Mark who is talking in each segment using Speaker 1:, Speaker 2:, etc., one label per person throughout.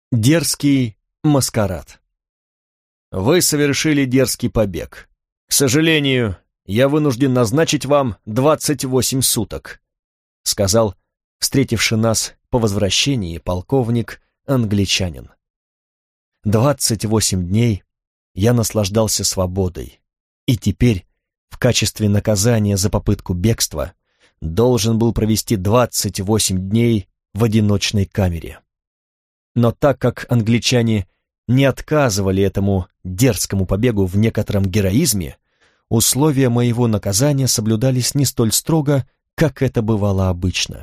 Speaker 1: Дерзкий маскарад. Вы совершили дерзкий побег. К сожалению, я вынужден назначить вам 28 суток, сказал встретивший нас по возвращении полковник-англичанин. 28 дней я наслаждался свободой, и теперь, в качестве наказания за попытку бегства, должен был провести 28 дней в одиночной камере. Но так как англичане не отказывали этому дерзкому побегу в некотором героизме, условия моего наказания соблюдались не столь строго, как это бывало обычно.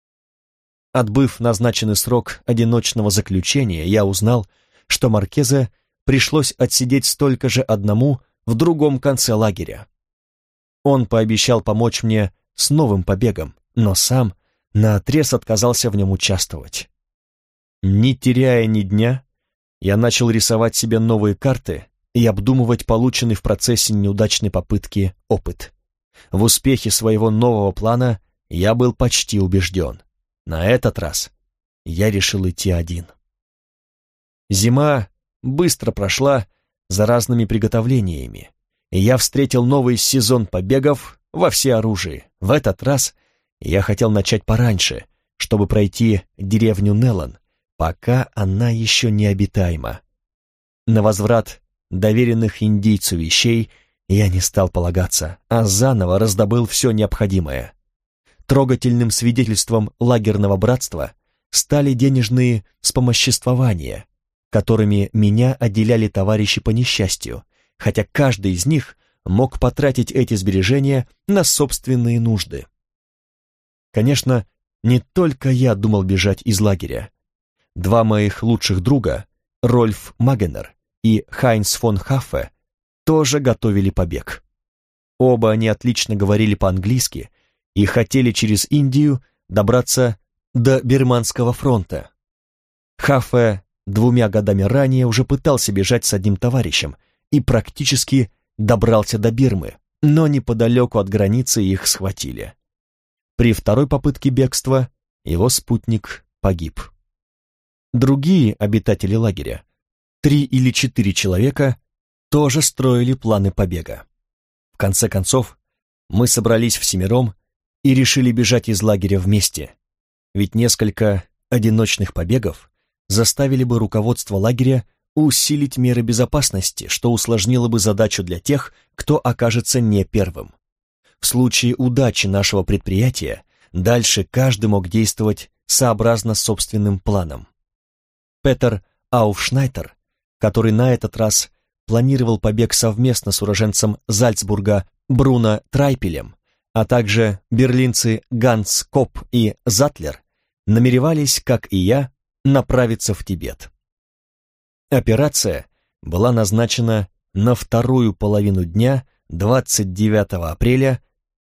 Speaker 1: Отбыв назначенный срок одиночного заключения, я узнал, что Маркезе пришлось отсидеть столько же одному в другом конце лагеря. Он пообещал помочь мне с новым побегом, но сам наотрез отказался в нем участвовать. Не теряя ни дня, я начал рисовать себе новые карты и обдумывать полученный в процессе неудачной попытки опыт. В успехе своего нового плана я был почти убежден. На этот раз я решил идти один. Зима быстро прошла за разными приготовлениями, и я встретил новый сезон побегов во всеоружии. В этот раз я хотел начать пораньше, чтобы пройти деревню Неллан, пока она еще не обитаема. На возврат доверенных индейцу вещей я не стал полагаться, а заново раздобыл все необходимое. Трогательным свидетельством лагерного братства стали денежные вспомоществования, которыми меня отделяли товарищи по несчастью, хотя каждый из них мог потратить эти сбережения на собственные нужды. Конечно, не только я думал бежать из лагеря. Два моих лучших друга, Рольф Магенер и Хайнц фон Хаффе, тоже готовили побег. Оба они отлично говорили по-английски и хотели через Индию добраться до Бирманского фронта. Хаффе 2 годами ранее уже пытался бежать с одним товарищем и практически добрался до Бирмы, но неподалеку от границы их схватили. При второй попытке бегства его спутник погиб. Другие обитатели лагеря, 3 или 4 человека, тоже строили планы побега. В конце концов, мы собрались всемиром и решили бежать из лагеря вместе, ведь несколько одиночных побегов заставили бы руководство лагеря усилить меры безопасности, что усложнило бы задачу для тех, кто окажется не первым. В случае удачи нашего предприятия дальше каждый мог действовать сообразно собственным планом. Петер Ауфшнайтер, который на этот раз планировал побег совместно с уроженцем Зальцбурга Бруно Трайпелем, а также берлинцы Ганс Коп и Затлер, намеревались, как и я, направиться в Тибет. Операция была назначена на вторую половину дня 29 апреля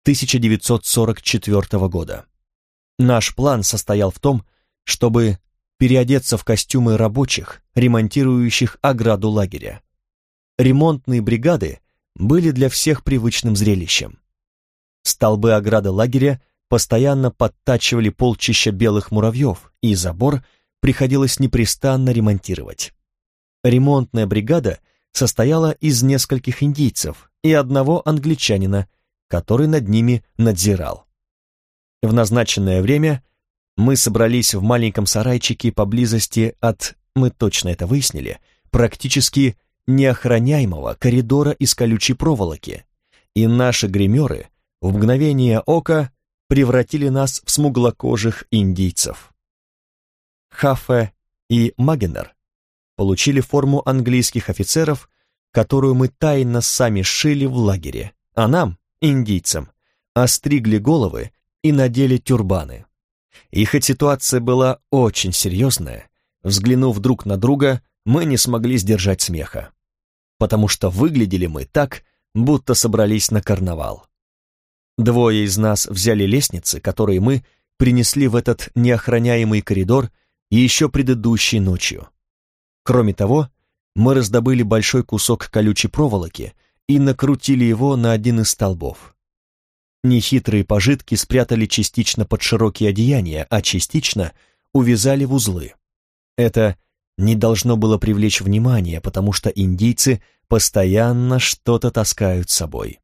Speaker 1: 1944 года. Наш план состоял в том, чтобы переодеться в костюмы рабочих, ремонтирующих ограду лагеря. Ремонтные бригады были для всех привычным зрелищем. Столбы ограды лагеря постоянно подтачивали полчища белых муравьев, и забор приходилось непрестанно ремонтировать. Ремонтная бригада состояла из нескольких индейцев и одного англичанина, который над ними надзирал. В назначенное время мы собрались в маленьком сарайчике поблизости от, мы точно это выяснили, практически неохраняемого коридора из колючей проволоки, и наши гримеры в мгновение ока превратили нас в смуглокожих индийцев. Хаффе и Магенер получили форму английских офицеров, которую мы тайно сами сшили в лагере, а нам, индийцам, остригли головы и надели тюрбаны. И хоть ситуация была очень серьезная, взглянув друг на друга, мы не смогли сдержать смеха, потому что выглядели мы так, будто собрались на карнавал. Двое из нас взяли лестницы, которые мы принесли в этот неохраняемый коридор еще предыдущей ночью. Кроме того, мы раздобыли большой кусок колючей проволоки и накрутили его на один из столбов. Нехитрые пожитки спрятали частично под широкие одеяния, а частично увязали в узлы. Это не должно было привлечь внимание, потому что индийцы постоянно что-то таскают с собой.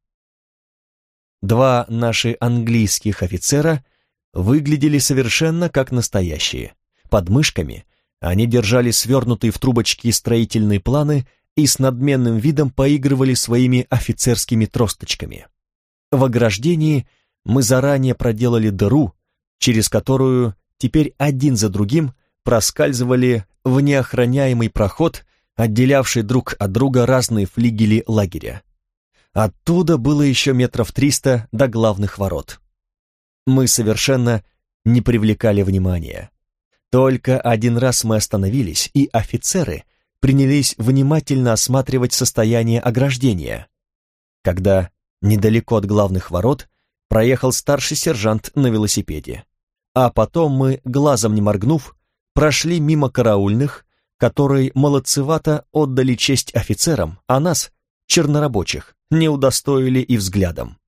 Speaker 1: Два наши английских офицера выглядели совершенно как настоящие. Под мышками они держали свернутые в трубочки строительные планы и с надменным видом поигрывали своими офицерскими тросточками. В ограждении мы заранее проделали дыру, через которую теперь один за другим проскальзывали в неохраняемый проход, отделявший друг от друга разные флигели лагеря. Оттуда было еще 300 метров до главных ворот. Мы совершенно не привлекали внимания. Только один раз мы остановились, и офицеры принялись внимательно осматривать состояние ограждения, когда недалеко от главных ворот проехал старший сержант на велосипеде. А потом мы, глазом не моргнув, прошли мимо караульных, которые молодцевато отдали честь офицерам, а нас, чернорабочих, не удостоили и взглядом.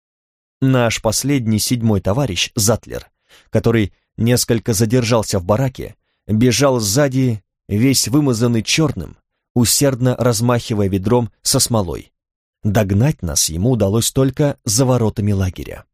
Speaker 1: Наш последний 7-й товарищ, Затлер, который несколько задержался в бараке, бежал сзади, весь вымазанный черным, усердно размахивая ведром со смолой. Догнать нас ему удалось только за воротами лагеря.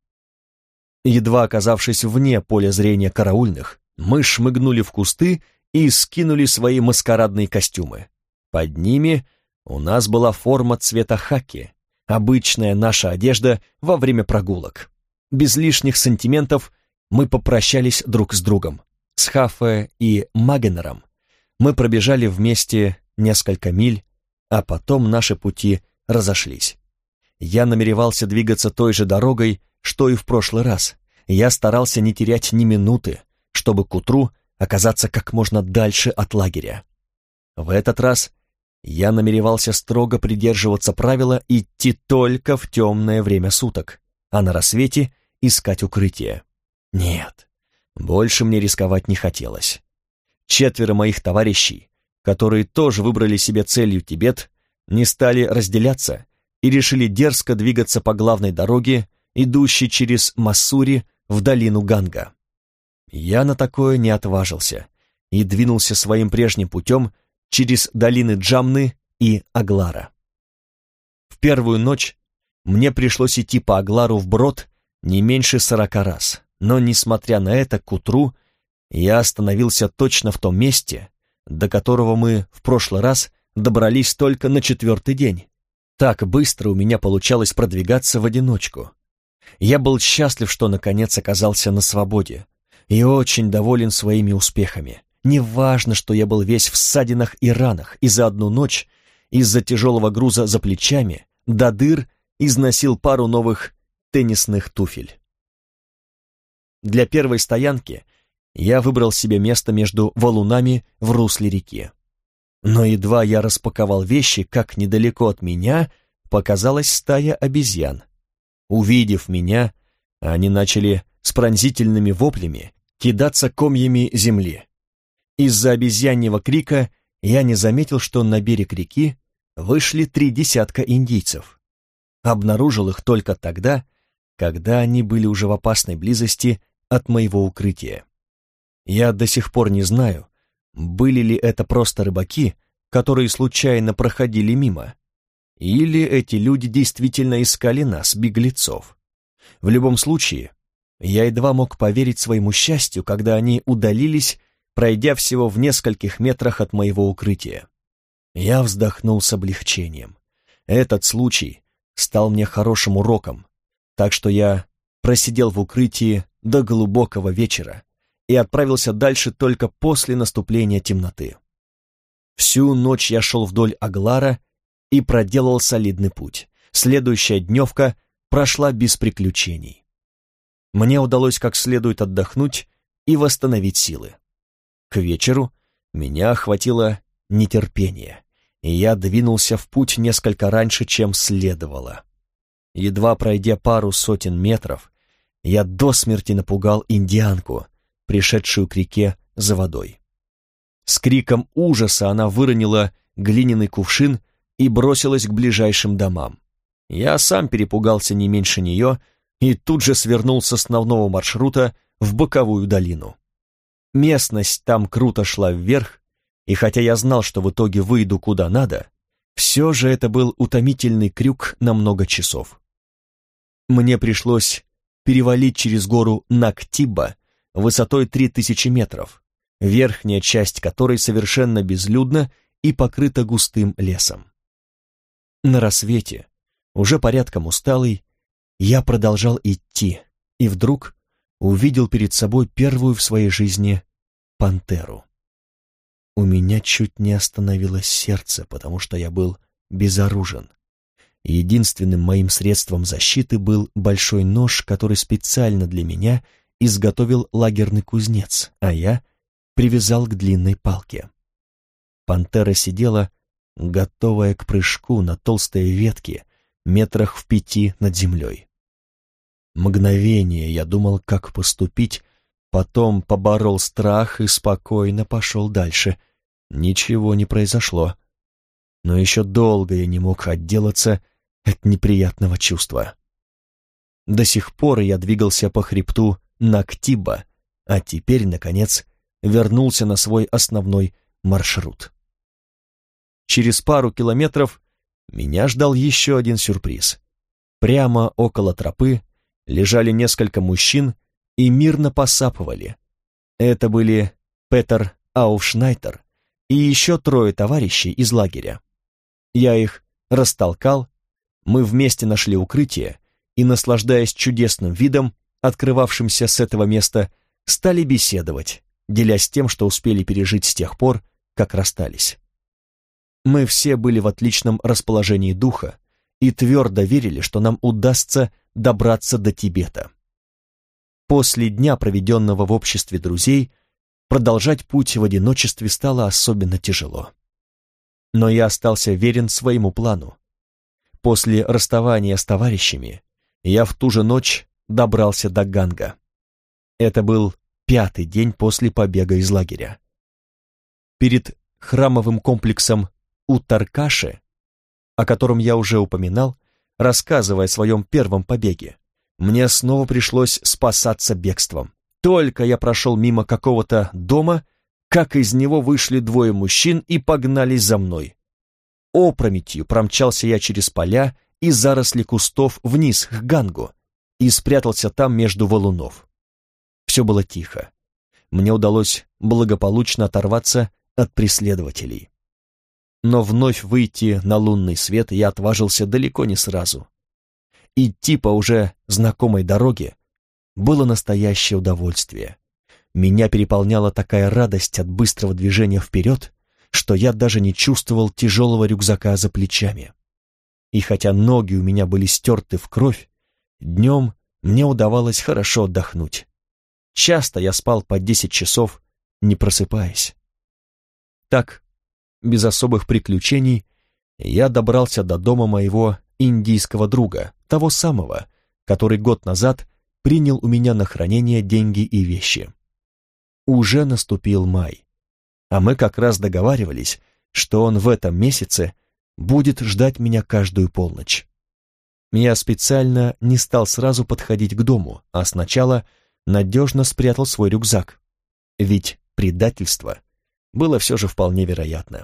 Speaker 1: Едва оказавшись вне поля зрения караульных, мы шмыгнули в кусты и скинули свои маскарадные костюмы. Под ними у нас была форма цвета хаки, обычная наша одежда во время прогулок. Без лишних сантиментов мы попрощались друг с другом. С Хаффе и Магенером мы пробежали вместе несколько миль, а потом наши пути разошлись. Я намеревался двигаться той же дорогой, что и в прошлый раз. Я старался не терять ни минуты, чтобы к утру оказаться как можно дальше от лагеря. В этот раз я намеревался строго придерживаться правила идти только в темное время суток, а на рассвете искать укрытие. Нет, больше мне рисковать не хотелось. 4 моих товарищей, которые тоже выбрали себе целью Тибет, не стали разделяться и решили дерзко двигаться по главной дороге, идущей через Массури в долину Ганга. Я на такое не отважился и двинулся своим прежним путем через долины Джамны и Аглара. В первую ночь мне пришлось идти по Аглару вброд не меньше 40 раз, но, несмотря на это, к утру я остановился точно в том месте, до которого мы в прошлый раз добрались только на 4-й день. Так быстро у меня получалось продвигаться в одиночку. Я был счастлив, что наконец оказался на свободе, и очень доволен своими успехами. Неважно, что я был весь в ссадинах и ранах, и за одну ночь, из-за тяжелого груза за плечами, до дыр износил пару новых теннисных туфель. Для первой стоянки я выбрал себе место между валунами в русле реки. Но едва я распаковал вещи, как недалеко от меня показалась стая обезьян. Увидев меня, они начали с пронзительными воплями кидаться комьями земли. Из-за обезьяньего крика я не заметил, что на берег реки вышли 3 десятка индийцев. Обнаружил их только тогда, когда они были уже в опасной близости от моего укрытия. Я до сих пор не знаю, были ли это просто рыбаки, которые случайно проходили мимо, или эти люди действительно искали нас, беглецов. В любом случае, я едва мог поверить своему счастью, когда они удалились, пройдя всего в нескольких метрах от моего укрытия. Я вздохнул с облегчением. Этот случай стал мне хорошим уроком, так что я просидел в укрытии до глубокого вечера и отправился дальше только после наступления темноты. Всю ночь я шел вдоль Аглара и проделал солидный путь. Следующая дневка прошла без приключений. Мне удалось как следует отдохнуть и восстановить силы. К вечеру меня охватило нетерпение, и я двинулся в путь несколько раньше, чем следовало. Едва пройдя пару сотен метров, я до смерти напугал индианку, пришедшую к реке за водой. С криком ужаса она выронила глиняный кувшин и бросилась к ближайшим домам. Я сам перепугался не меньше нее и тут же свернул с основного маршрута в боковую долину. Местность там круто шла вверх, и хотя я знал, что в итоге выйду куда надо, все же это был утомительный крюк на много часов. Мне пришлось перевалить через гору Нактибба высотой 3000 метров, верхняя часть которой совершенно безлюдна и покрыта густым лесом. На рассвете, уже порядком усталый, я продолжал идти, и вдруг увидел перед собой первую в своей жизни пантеру. У меня чуть не остановилось сердце, потому что я был безоружен. Единственным моим средством защиты был большой нож, который специально для меня изготовил лагерный кузнец, а я привязал к длинной палке. Пантера сидела, готовая к прыжку на толстой ветке, метрах в 5 над землей. Мгновение я думал, как поступить, потом поборол страх и спокойно пошел дальше. Ничего не произошло. Но еще долго я не мог отделаться от неприятного чувства. До сих пор я двигался по хребту Нактибба, а теперь, наконец, вернулся на свой основной маршрут. Через пару километров меня ждал еще один сюрприз. Прямо около тропы лежали несколько мужчин и мирно посапывали. Это были Петер Ауфшнайтер и еще 3 товарищей из лагеря. Я их растолкал, мы вместе нашли укрытие и, наслаждаясь чудесным видом, открывавшимся с этого места, стали беседовать, делясь тем, что успели пережить с тех пор, как расстались. Мы все были в отличном расположении духа и твердо верили, что нам удастся добраться до Тибета. После дня, проведенного в обществе друзей, продолжать путь в одиночестве стало особенно тяжело. Но я остался верен своему плану. После расставания с товарищами я в ту же ночь добрался до Ганга. Это был 5-й день после побега из лагеря. Перед храмовым комплексом Уттаркаши, о котором я уже упоминал, рассказывая о своем первом побеге, мне снова пришлось спасаться бегством. Только я прошел мимо какого-то дома, как из него вышли 2 мужчин и погнались за мной. Опрометью промчался я через поля и заросли кустов вниз к Гангу и спрятался там между валунов. Все было тихо. Мне удалось благополучно оторваться от преследователей. Но вновь выйти на лунный свет я отважился далеко не сразу. Идти по уже знакомой дороге было настоящее удовольствие. Меня переполняла такая радость от быстрого движения вперед, что я даже не чувствовал тяжелого рюкзака за плечами. И хотя ноги у меня были стерты в кровь, днем мне удавалось хорошо отдохнуть. Часто я спал по 10 часов, не просыпаясь. Так, без особых приключений, я добрался до дома моего индийского друга, того самого, который год назад принял у меня на хранение деньги и вещи. Уже наступил май, а мы как раз договаривались, что он в этом месяце будет ждать меня каждую полночь. Я специально не стал сразу подходить к дому, а сначала надежно спрятал свой рюкзак, ведь предательство было все же вполне вероятно.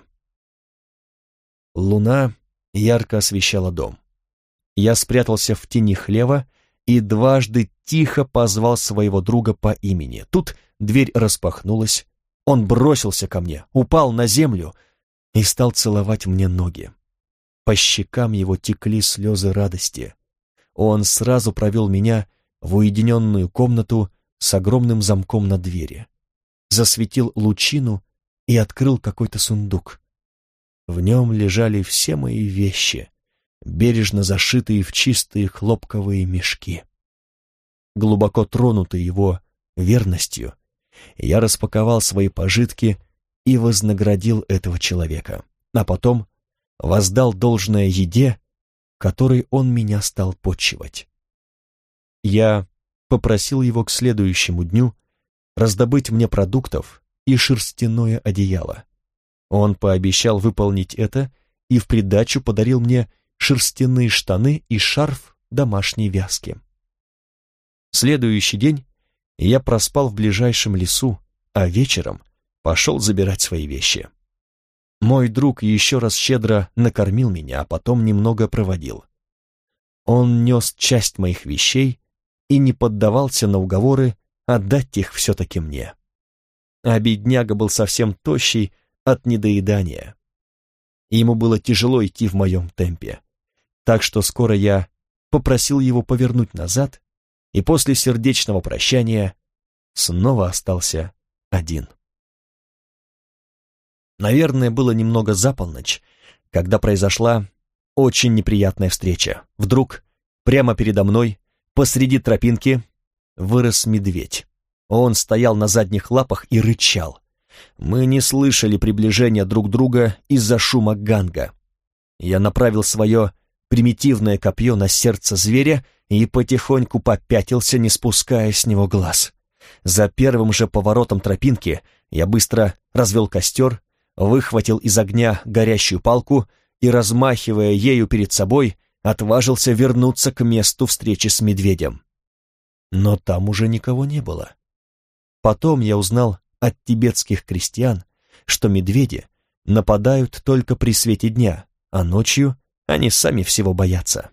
Speaker 1: Луна ярко освещала дом. Я спрятался в тени хлева и дважды тихо позвал своего друга по имени. Тут дверь распахнулась, он бросился ко мне, упал на землю и стал целовать мне ноги. По щекам его текли слезы радости. Он сразу провел меня в уединенную комнату с огромным замком на двери, засветил лучину и открыл какой-то сундук. В нем лежали все мои вещи, бережно зашитые в чистые хлопковые мешки. Глубоко тронутый его верностью, я распаковал свои пожитки и вознаградил этого человека, а потом воздал должное еде, которой он меня стал почивать. Я попросил его к следующему дню раздобыть мне продуктов и шерстяное одеяло. Он пообещал выполнить это и в придачу подарил мне шерстяные штаны и шарф домашней вязки. Следующий день я проспал в ближайшем лесу, а вечером пошел забирать свои вещи. Мой друг еще раз щедро накормил меня, а потом немного проводил. Он нес часть моих вещей и не поддавался на уговоры отдать их все-таки мне. А бедняга был совсем тощий от недоедания. Ему было тяжело идти в моем темпе, так что скоро я попросил его повернуть назад и после сердечного прощания снова остался один. Наверное, было немного за полночь, когда произошла очень неприятная встреча. Вдруг, прямо передо мной, посреди тропинки, вырос медведь. Он стоял на задних лапах и рычал. Мы не слышали приближения друг друга из-за шума ганга. Я направил свое примитивное копье на сердце зверя и потихоньку попятился, не спуская с него глаз. За первым же поворотом тропинки я быстро развел костер, выхватил из огня горящую палку и, размахивая ею перед собой, отважился вернуться к месту встречи с медведем. Но там уже никого не было. Потом я узнал от тибетских крестьян, что медведи нападают только при свете дня, а ночью они сами всего боятся.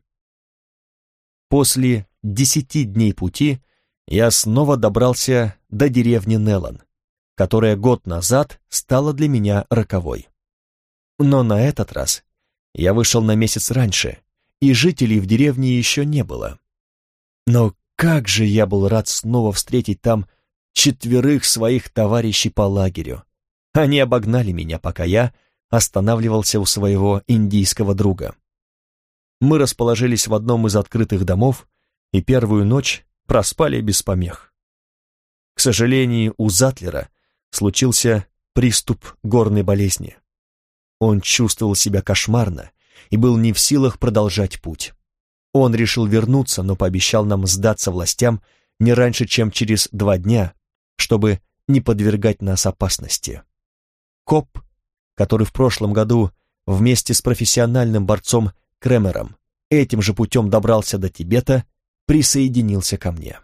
Speaker 1: После 10 дней пути я снова добрался до деревни Нелан, которая год назад стала для меня роковой. Но на этот раз я вышел на месяц раньше, и жителей в деревне еще не было. Но как же я был рад снова встретить там 4 своих товарищей по лагерю. Они обогнали меня, пока я останавливался у своего индийского друга. Мы расположились в одном из открытых домов и первую ночь проспали без помех. К сожалению, у Затлера случился приступ горной болезни. Он чувствовал себя кошмарно и был не в силах продолжать путь. Он решил вернуться, но пообещал нам сдаться властям не раньше, чем через 2 дня, чтобы не подвергать нас опасности. Коп, который в прошлом году вместе с профессиональным борцом Кремером этим же путем добрался до Тибета, присоединился ко мне.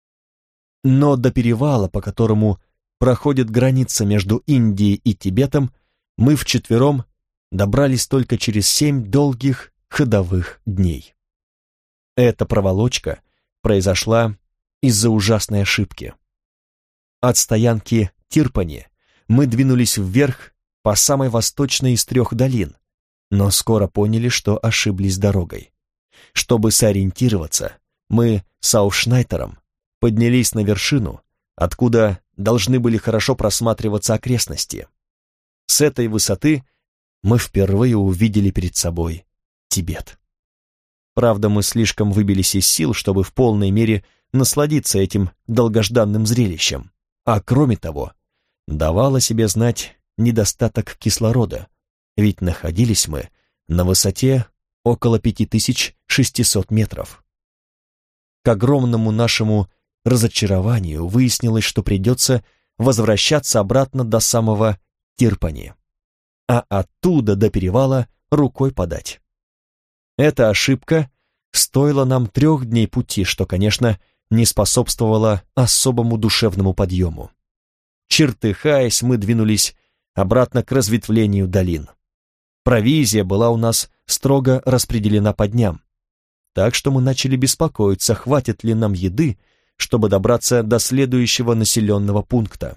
Speaker 1: Но до перевала, по которому проходит граница между Индией и Тибетом, мы вчетвером добрались только через 7 долгих ходовых дней. Эта проволочка произошла из-за ужасной ошибки. От стоянки Тирпани мы двинулись вверх по самой восточной из 3 долин, но скоро поняли, что ошиблись дорогой. Чтобы сориентироваться, мы с Аушнайтером поднялись на вершину, откуда должны были хорошо просматриваться окрестности. С этой высоты мы впервые увидели перед собой Тибет. Правда, мы слишком выбились из сил, чтобы в полной мере насладиться этим долгожданным зрелищем, а кроме того, давал о себе знать недостаток кислорода, ведь находились мы на высоте около 5600 метров. К огромному нашему разочарованию выяснилось, что придется возвращаться обратно до самого Тирпани, а оттуда до перевала рукой подать. Эта ошибка стоила нам 3 дней пути, что, конечно, не способствовало особому душевному подъему. Чертыхаясь, мы двинулись обратно к разветвлению долин. Провизия была у нас строго распределена по дням, так что мы начали беспокоиться, хватит ли нам еды, чтобы добраться до следующего населенного пункта.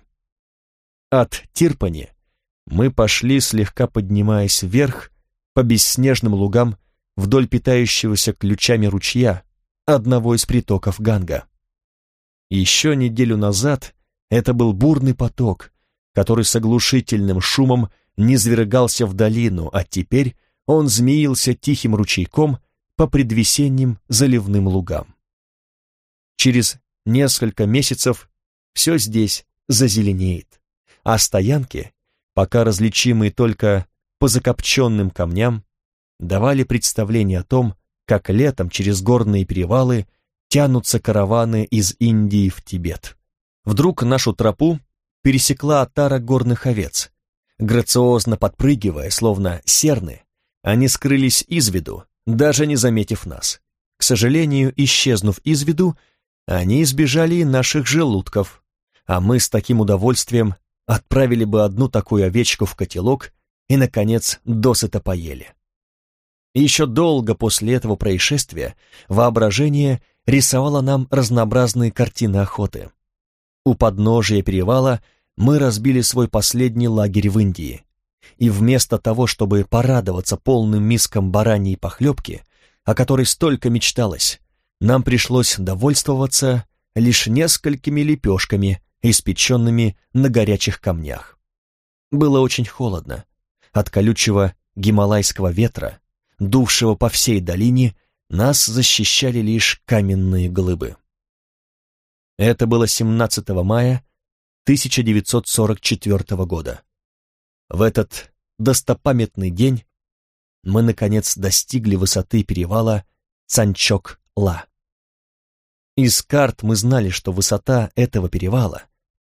Speaker 1: От Тирпани мы пошли, слегка поднимаясь вверх по бесснежным лугам вдоль питающегося ключами ручья, одного из притоков Ганга. Еще неделю назад это был бурный поток, который с оглушительным шумом низвергался в долину, а теперь он змеился тихим ручейком по предвесенним заливным лугам. Через несколько месяцев все здесь зазеленеет, а стоянки, пока различимые только по закопченным камням, давали представление о том, как летом через горные перевалы тянутся караваны из Индии в Тибет. Вдруг нашу тропу пересекла отара горных овец. Грациозно подпрыгивая, словно серны, они скрылись из виду, даже не заметив нас. К сожалению, исчезнув из виду, они избежали и наших желудков, а мы с таким удовольствием отправили бы одну такую овечку в котелок и, наконец, досыта поели. И еще долго после этого происшествия воображение рисовало нам разнообразные картины охоты. У подножия перевала мы разбили свой последний лагерь в Индии, и вместо того, чтобы порадоваться полным мискам бараньей похлебки, о которой столько мечталось, нам пришлось довольствоваться лишь несколькими лепешками, испеченными на горячих камнях. Было очень холодно. От колючего гималайского ветра, дувшего по всей долине, нас защищали лишь каменные глыбы. Это было 17 мая 1944 года. В этот достопамятный день мы, наконец, достигли высоты перевала Цанчок-Ла. Из карт мы знали, что высота этого перевала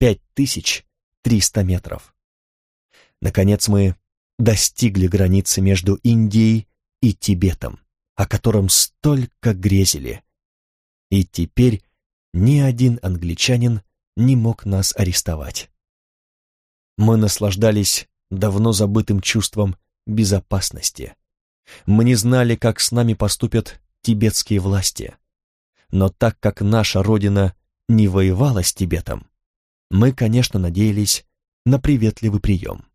Speaker 1: 5300 метров. Наконец мы достигли границы между Индией и Тибетом, о котором столько грезили. И теперь ни один англичанин не мог нас арестовать. Мы наслаждались давно забытым чувством безопасности. Мы не знали, как с нами поступят тибетские власти. Но так как наша родина не воевала с Тибетом, мы, конечно, надеялись на приветливый прием.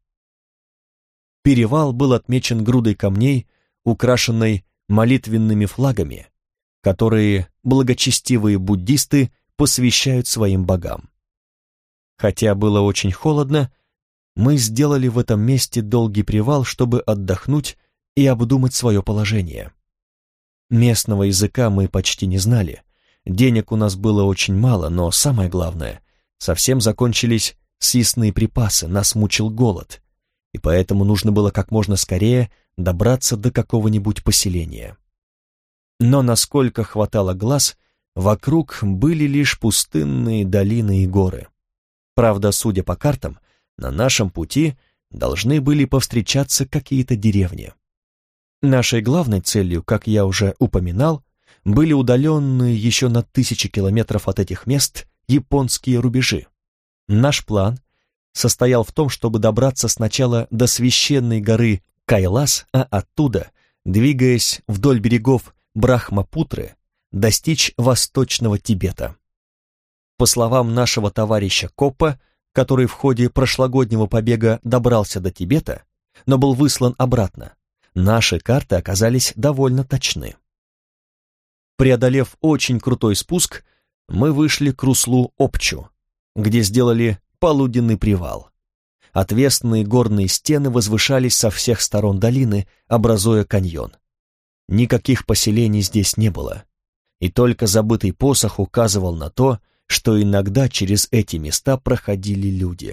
Speaker 1: Перевал был отмечен грудой камней, украшенной молитвенными флагами, которые благочестивые буддисты посвящают своим богам. Хотя было очень холодно, мы сделали в этом месте долгий привал, чтобы отдохнуть и обдумать свое положение. Местного языка мы почти не знали, денег у нас было очень мало, но самое главное, совсем закончились съестные припасы, нас мучил голод, и поэтому нужно было как можно скорее добраться до какого-нибудь поселения. Но насколько хватало глаз, вокруг были лишь пустынные долины и горы. Правда, судя по картам, на нашем пути должны были повстречаться какие-то деревни. Нашей главной целью, как я уже упоминал, были удаленные еще на 1000 километров от этих мест японские рубежи. Наш план состоял в том, чтобы добраться сначала до священной горы Кайлас, а оттуда, двигаясь вдоль берегов Брахмапутры, достичь восточного Тибета. По словам нашего товарища Коппа, который в ходе прошлогоднего побега добрался до Тибета, но был выслан обратно, наши карты оказались довольно точны. Преодолев очень крутой спуск, мы вышли к руслу Опчу, где сделали полуденный привал. Отвесные горные стены возвышались со всех сторон долины, образуя каньон. Никаких поселений здесь не было, и только забытый посох указывал на то, что иногда через эти места проходили люди.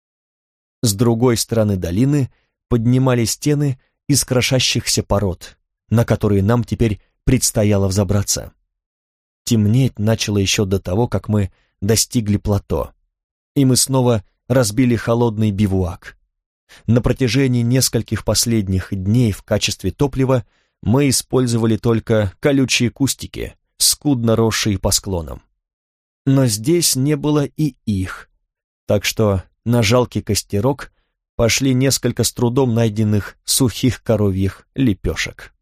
Speaker 1: С другой стороны долины поднимались стены из крошащихся пород, на которые нам теперь предстояло взобраться. Темнеть начало еще до того, как мы достигли плато, и мы снова разбили холодный бивуак. На протяжении нескольких последних дней в качестве топлива мы использовали только колючие кустики, скудно росшие по склонам. Но здесь не было и их, так что на жалкий костерок пошли несколько с трудом найденных сухих коровьих лепешек.